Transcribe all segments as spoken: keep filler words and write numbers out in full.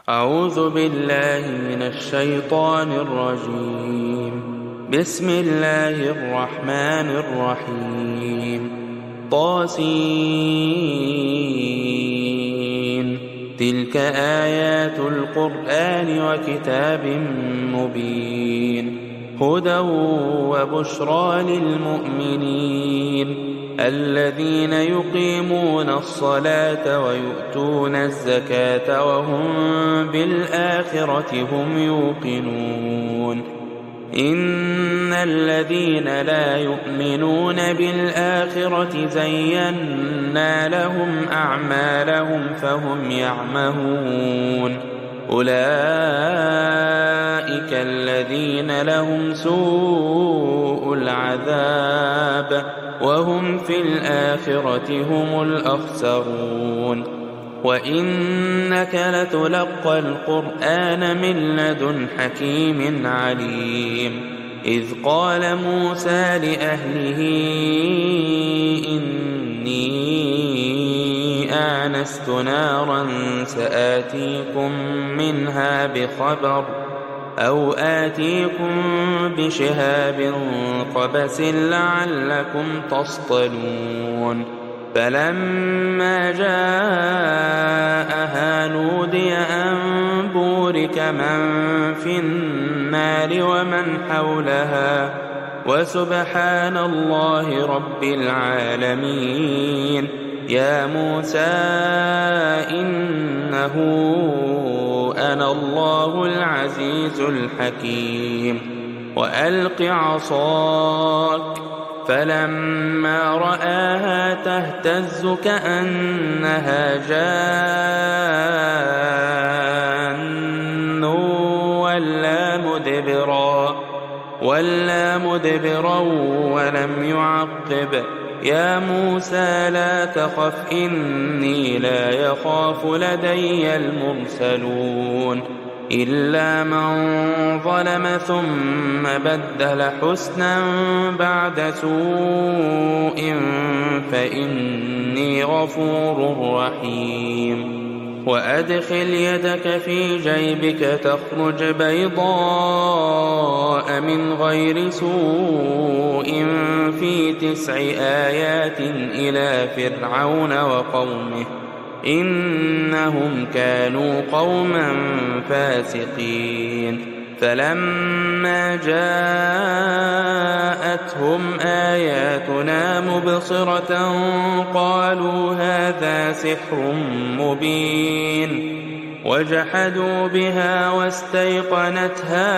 أعوذ بالله من الشيطان الرجيم. بسم الله الرحمن الرحيم. طاسين. تلك آيات القرآن وكتاب مبين، هدى وبشرى للمؤمنين الذين يقيمون الصلاة ويؤتون الزكاة وهم بالآخرة هم يوقنون. إن الذين لا يؤمنون بالآخرة زينا لهم أعمالهم فهم يعمهون. أولئك الذين لهم سوء العذاب وهم في الآخرة هم الأخسرون. وإنك لتلقى القرآن من لدن حكيم عليم. إذ قال موسى لأهله إني آنست نارا سآتيكم منها بخبر أو آتيكم بشهاب قبس لعلكم تصطلون. فلما جاءها نودي أن بورك من في النار ومن حولها وسبحان الله رب العالمين. يا موسى إنه أنا الله العزيز الحكيم. وألق عصاك. فلما رآها تهتز كأنها جان ولا مدبرا ولا مدبرا ولم يعقب. يا موسى لا تخف إني لا يخاف لدي المرسلون. إلا من ظلم ثم بدل حسنا بعد سوء فإني غفور رحيم. وأدخل يدك في جيبك تخرج بيضاء من غير سوء في تسع آيات إلى فرعون وقومه إنهم كانوا قوما فاسقين. فلما جاءتهم آياتنا مبصرة قالوا هذا سحر مبين، وجحدوا بها واستيقنتها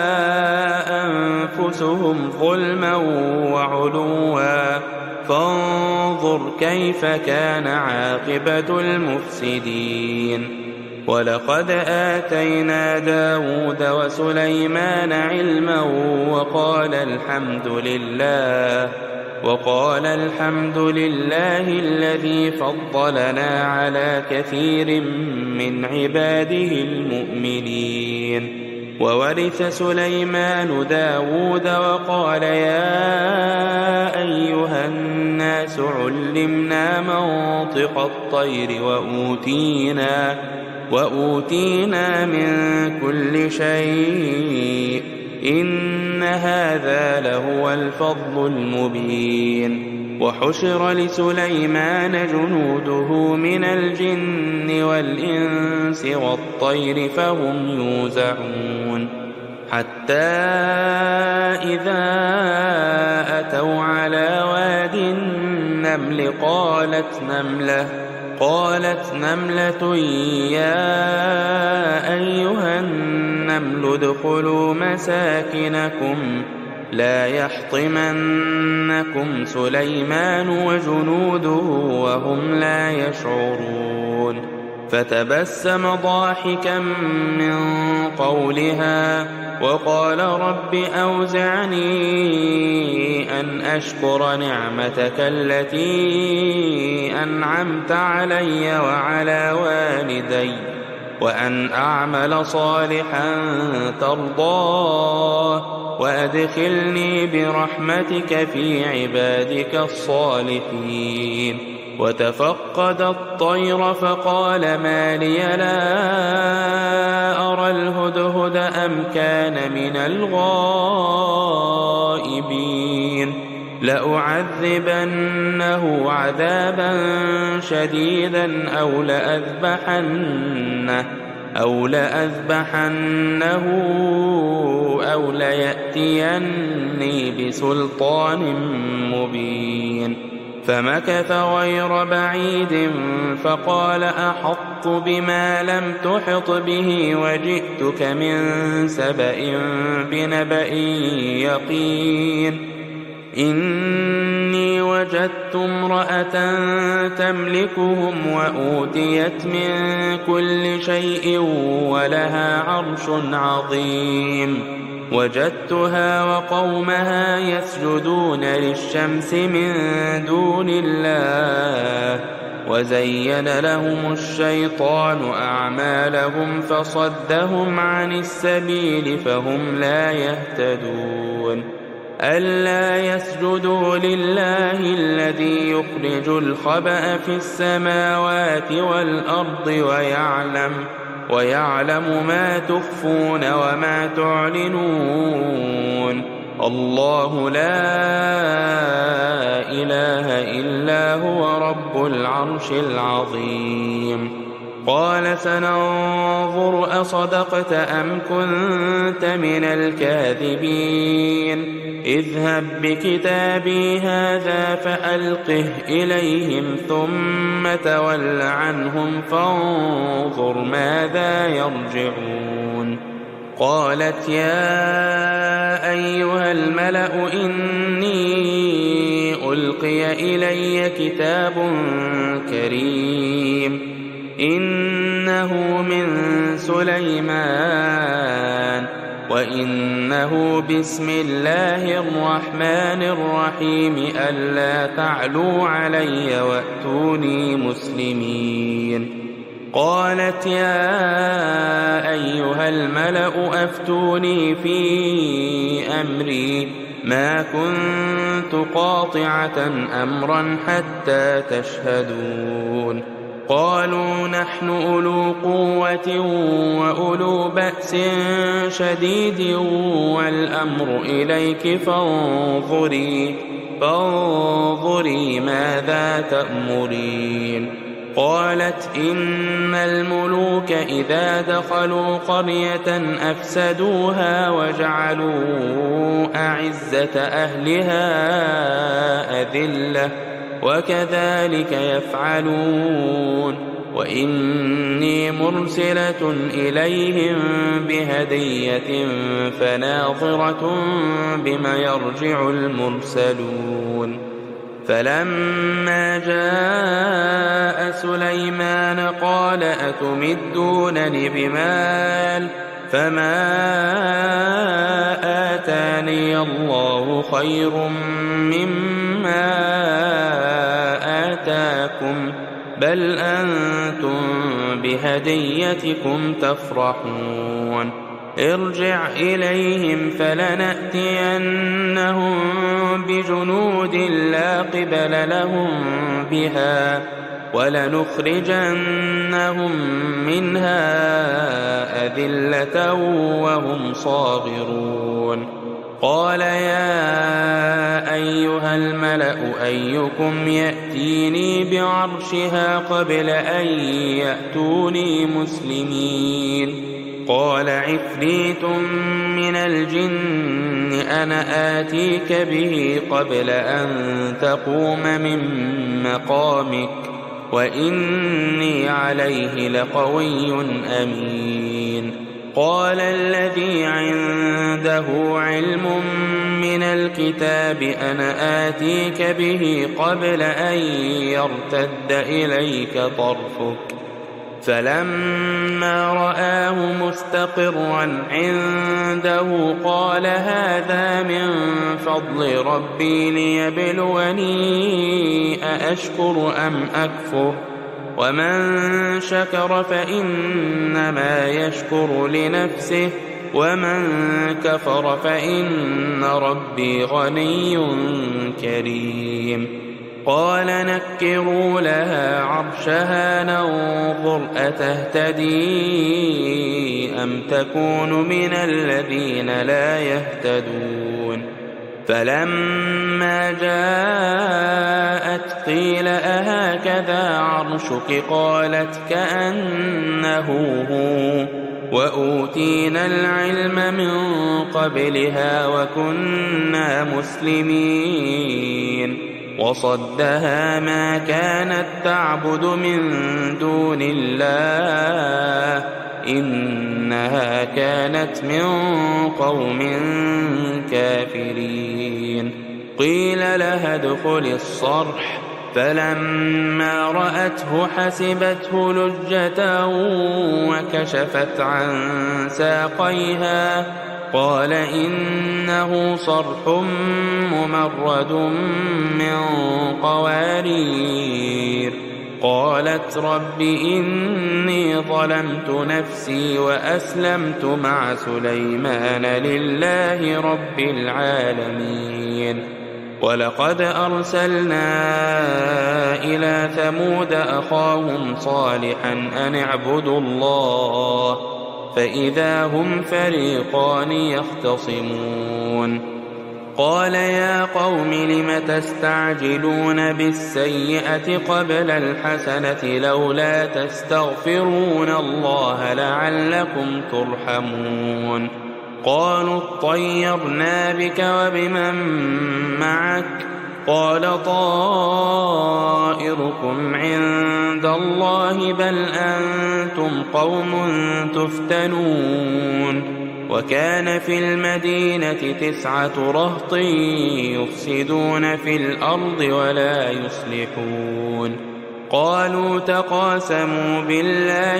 أنفسهم ظلما وعلوا فانظر كيف كان عاقبة المفسدين. ولقد آتينا داود وسليمان علما وقال الحمد لله وقال الحمد لله الذي فضلنا على كثير من عباده المؤمنين. وورث سليمان داود وقال يا أيها الناس علمنا منطق الطير وأوتينا وأوتينا من كل شيء إن هذا لهو الفضل المبين. وحشر لسليمان جنوده من الجن والإنس والطير فهم يوزعون. حتى إذا أتوا على واد النمل قالت نملة قالت نملة يا أيها النمل ادخلوا مساكنكم لا يحطمنكم سليمان وجنوده وهم لا يشعرون. فتبسم ضاحكا من قولها وقال رب أوزعني أن أشكر نعمتك التي أنعمت علي وعلى والدي وأن أعمل صالحا ترضاه وأدخلني برحمتك في عبادك الصالحين. وتفقد الطير فقال ما لي لا أم كان من الغائبين لأعذبنه عذابا شديدا أو لأذبحنه أو لأذبحنه أو ليأتيني بسلطان مبين. فمكث غير بعيد فقال أحطت بما لم تحط به وجئتك من سبأ بنبأ يقين. إني وجدت امرأة تملكهم وأوتيت من كل شيء ولها عرش عظيم. وجدتها وقومها يسجدون للشمس من دون الله وزين لهم الشيطان أعمالهم فصدهم عن السبيل فهم لا يهتدون. ألا يسجدوا لله الذي يخرج الخبأ في السماوات والأرض ويعلم ويعلم ما تخفون وما تعلنون. الله لا إله إلا هو رب العرش العظيم. قال سننظر أصدقت أم كنت من الكاذبين. اذهب بكتابي هذا فألقه إليهم ثم تول عنهم فانظر ماذا يرجعون. قالت يا أيها الملأ إني ألقي إلي كتاب كريم إنه من سليمان وإنه بسم الله الرحمن الرحيم ألا تعلوا علي وأتوني مسلمين. قالت يا أيها الملأ أفتوني في أمري ما كنت قاطعة أمرا حتى تشهدون. قالوا نحن أولو قوة وأولو بأس شديد والأمر إليك فانظري فانظري ماذا تأمرين. قالت إن الملوك إذا دخلوا قرية أفسدوها وجعلوا أعزة أهلها أذلة وكذلك يفعلون. وإني مرسلة إليهم بهدية فناظرة بما يرجع المرسلون. فلما جاء سليمان قال أتمدونني بمال فما آتاني الله خير مما آتاكم بل أنتم بهديتكم تفرحون. ارجع إليهم فلنأتينهم بجنود لا قبل لهم بها ولنخرجنهم منها أذلة وهم صاغرون. قال يا أيها الملأ أيكم يأتيني بعرشها قبل أن يأتوني مسلمين. قال عفريت من الجن أنا آتيك به قبل أن تقوم من مقامك وإني عليه لقوي أمين. قال الذي عنده علم من الكتاب أنا آتيك به قبل أن يرتد إليك طرفك فلما رآه مستقرا عنده قال هذا من فضل ربي ليبلوني أأشكر أم أكفر ومن شكر فإنما يشكر لنفسه ومن كفر فإن ربي غني كريم. قال نكروا لها عرشها ننظر أتهتدي أم تكون من الذين لا يهتدون فلما جاءت قيل أهكذا عرشك قالت كأنه هو وأوتينا العلم من قبلها وكنا مسلمين وصدها ما كانت تعبد من دون الله إنها كانت من قوم كافرين قيل لها ادخل الصرح فلما رأته حسبته لجة وكشفت عن ساقيها قال إنه صرح ممرد من قوارير قالت رب إني ظلمت نفسي وأسلمت مع سليمان لله رب العالمين ولقد أرسلنا إلى ثمود أخاهم صالحا أن اعبدوا الله فإذا هم فريقان يختصمون قال يا قوم لم تستعجلون بالسيئة قبل الحسنة لولا تستغفرون الله لعلكم ترحمون قالوا اطيرنا بك وبمن معك قال طائركم عند الله بل أنتم قوم تفتنون وكان في المدينة تسعة رهط يفسدون في الأرض ولا يصلحون قالوا تقاسموا بالله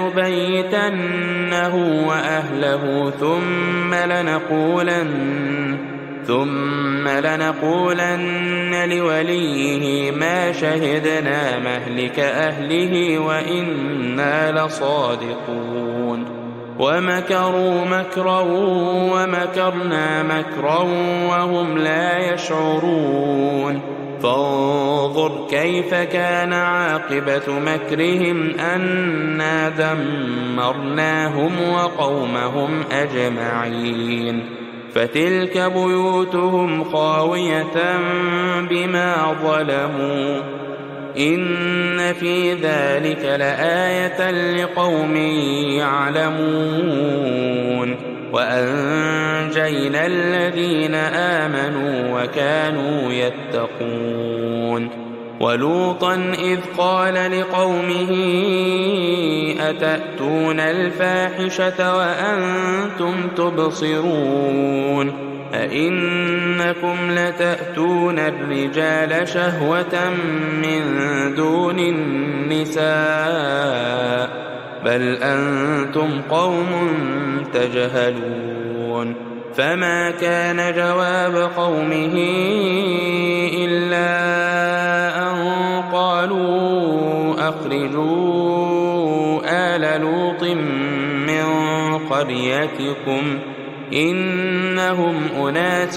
لنبيتنه وأهله ثم لنقولن ثم لنقولن لوليه ما شهدنا مهلك أهله وإنا لصادقون ومكروا مكرا ومكرنا مكرا وهم لا يشعرون فانظر كيف كان عاقبة مكرهم أنا دمرناهم وقومهم أجمعين فتلك بيوتهم خاوية بما ظلموا إن في ذلك لآية لقوم يعلمون وأنجينا الذين آمنوا وكانوا يتقون ولوطا إذ قال لقومه أتأتون الفاحشة وأنتم تبصرون أئنكم لتأتون الرجال شهوة من دون النساء بل أنتم قوم تجهلون فما كان جواب قومه إلا أن قالوا أخرجوا آل لوط من قريتكم إنهم أناس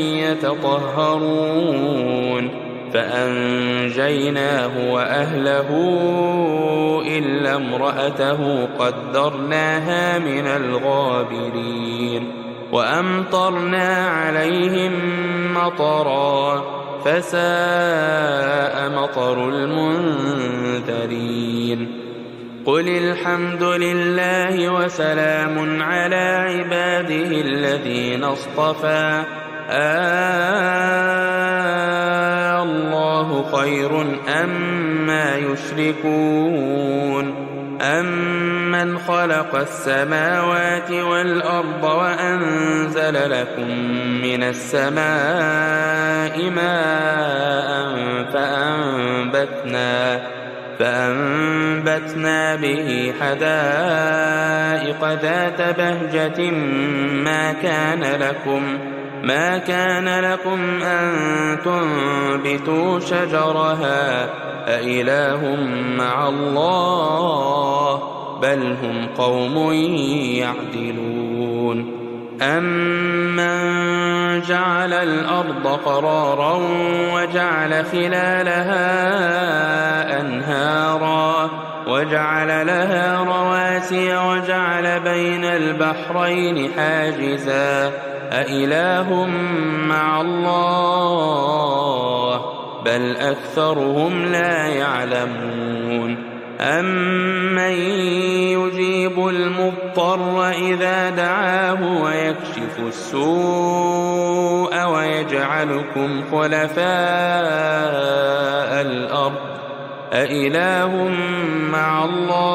يتطهرون فأنجيناه وأهله إلا امرأته قدرناها من الغابرين وأمطرنا عليهم مطرا فساء مطر المنذرين قل الحمد لله وسلام على عباده الذين اصطفى آه الله خير أما يشركون أمن خلق السماوات والأرض وأنزل لكم من السماء ماء فأنبتنا فأنبتنا به حدائق ذات بهجة ما كان لكم ما كان لكم أن تنبتوا شجرها أإله مع الله بل هم قوم يعدلون أمن جعل الأرض قرارا وجعل خلالها أنهارا وجعل لها رواسي وجعل بين البحرين حاجزا أإله مع الله بل أكثرهم لا يعلمون أمن يجيب المضطر إذا دعاه ويكشف السوء ويجعلكم خلفاء الأرض أإله مع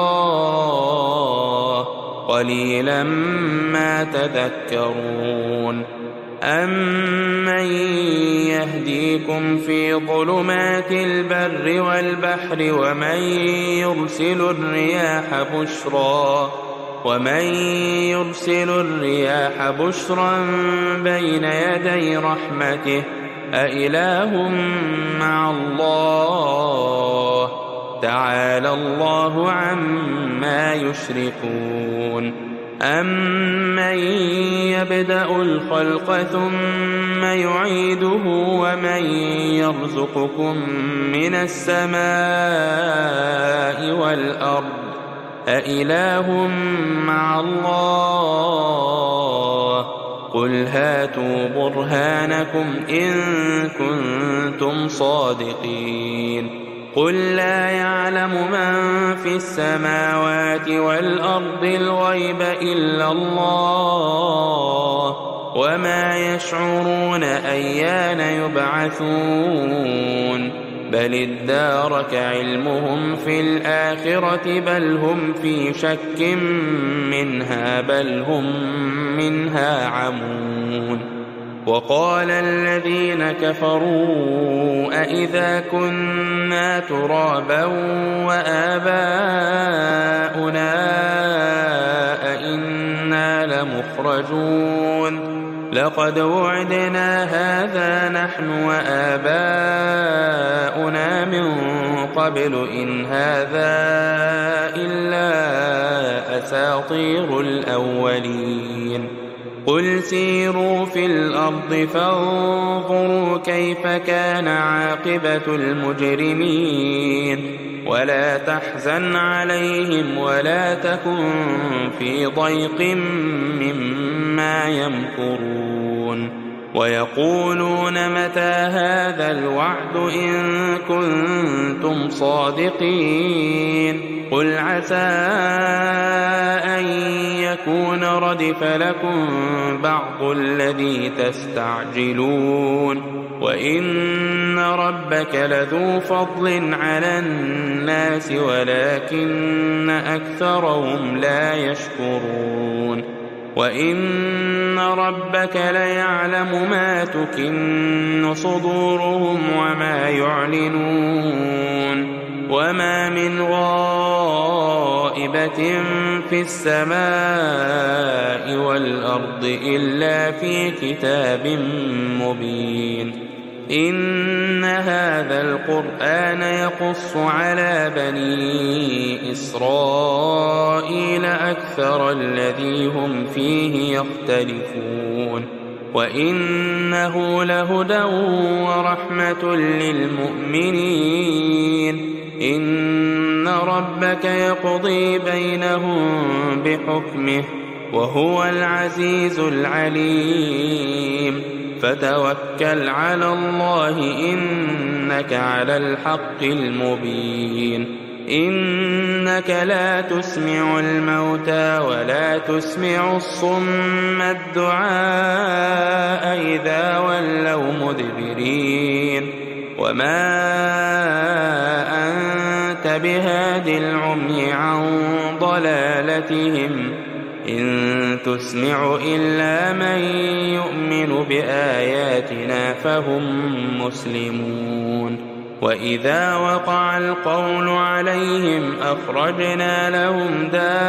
الله قليلا ما تذكرون أمن يهديكم في ظلمات البر والبحر ومن يرسل الرياح بشرا ومن يرسل الرياح بشرا بين يدي رحمته أإله مع الله تعالى الله عما يشركون أمن يبدأ الخلق ثم يعيده ومن يرزقكم من السماء والأرض أإله مع الله قل هاتوا برهانكم إن كنتم صادقين قل لا يعلم من في السماوات والأرض الغيب إلا الله وما يشعرون أيان يبعثون بل ادارك علمهم في الآخرة بل هم في شك منها بل هم منها عمون وقال الذين كفروا أإذا كنا ترابا وآباؤنا أئنا لمخرجون لقد وعدنا هذا نحن وآباؤنا من قبل إن هذا إلا أساطير الأولين قل سيروا في الأرض فانظروا كيف كان عاقبة المجرمين ولا تحزن عليهم ولا تكن في ضيق مما يمكرون ويقولون متى هذا الوعد إن كنتم صادقين قل عسى أن يكون ردف لكم بعض الذي تستعجلون وإن ربك لذو فضل على الناس ولكن أكثرهم لا يشكرون وإن ربك ليعلم ما تكن صدورهم وما يعلنون وما من غائبة في السماء والأرض إلا في كتاب مبين إن هذا القرآن يقص على بني إسرائيل أكثر الذي هم فيه يختلفون وإنه لهدى ورحمة للمؤمنين إن ربك يقضي بينهم بحكمه وهو العزيز العليم فتوكل على الله إنك على الحق المبين إنك لا تسمع الموتى ولا تسمع الصم الدعاء إذا ولوا مدبرين وما أنت بهاد العمي عن ضلالتهم إن تسمع إلا من يؤمن بآياتنا فهم مسلمون وإذا وقع القول عليهم أخرجنا لهم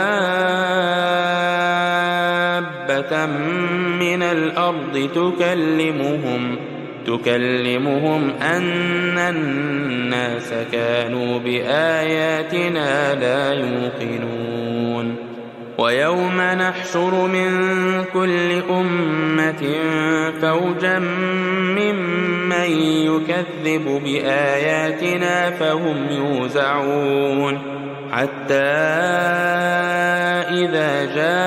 دابة من الأرض تكلمهم تكلمهم أن الناس كانوا بآياتنا لا يوقنون ويوم نحشر من كل أمة فوجا ممن يكذب بآياتنا فهم يوزعون حتى إذا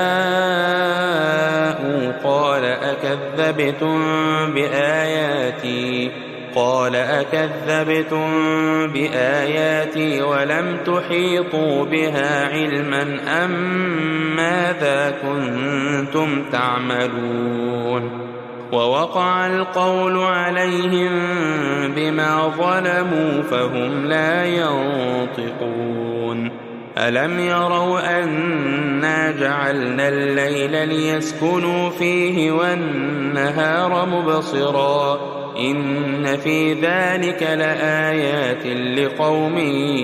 جاءوا قال أكذبتم بآياتي قال أكذبتم بآياتي ولم تحيطوا بها علما أم ماذا كنتم تعملون ووقع القول عليهم بما ظلموا فهم لا ينطقون ألم يروا أنا جعلنا الليل ليسكنوا فيه والنهار مبصرا إن في ذلك لآيات لقوم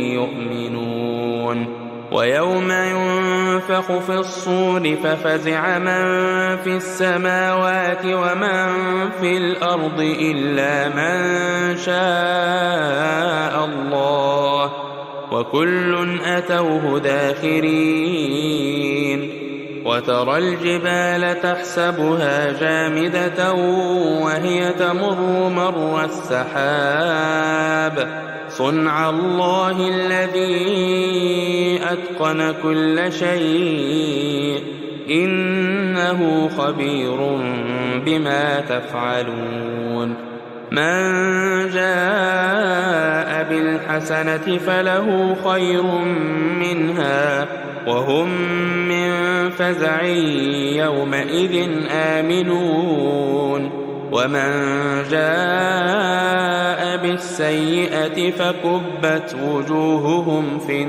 يؤمنون ويوم ينفخ في الصور ففزع من في السماوات ومن في الأرض إلا من شاء الله وكل أتوه داخرين وترى الجبال تحسبها جامدة وهي تمر مر السحاب صنع الله الذي أتقن كل شيء إنه خبير بما تفعلون من جاء بالحسنة فله خير منها وهم من فزع يومئذ آمنون ومن جاء بالسيئة فكبت وجوههم في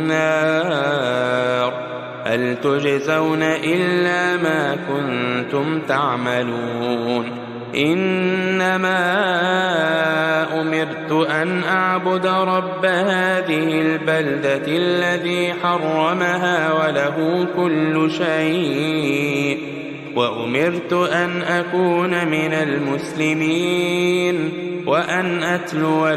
النار هل تجزون إلا ما كنتم تعملون إنما أمرت أن أعبد رب هذه البلدة الذي حرمها وله كل شيء وأمرت أن أكون من المسلمين وأن أتلو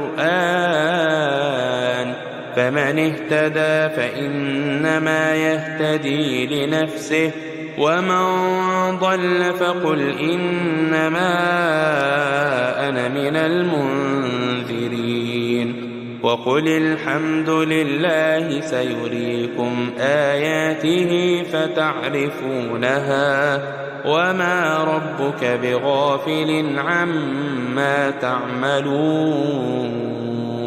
القرآن فمن اهتدى فإنما يهتدي لنفسه ومن ضل فقل إنما أنا من المنذرين وقل الحمد لله سيريكم آياته فتعرفونها وما ربك بغافل عما تعملون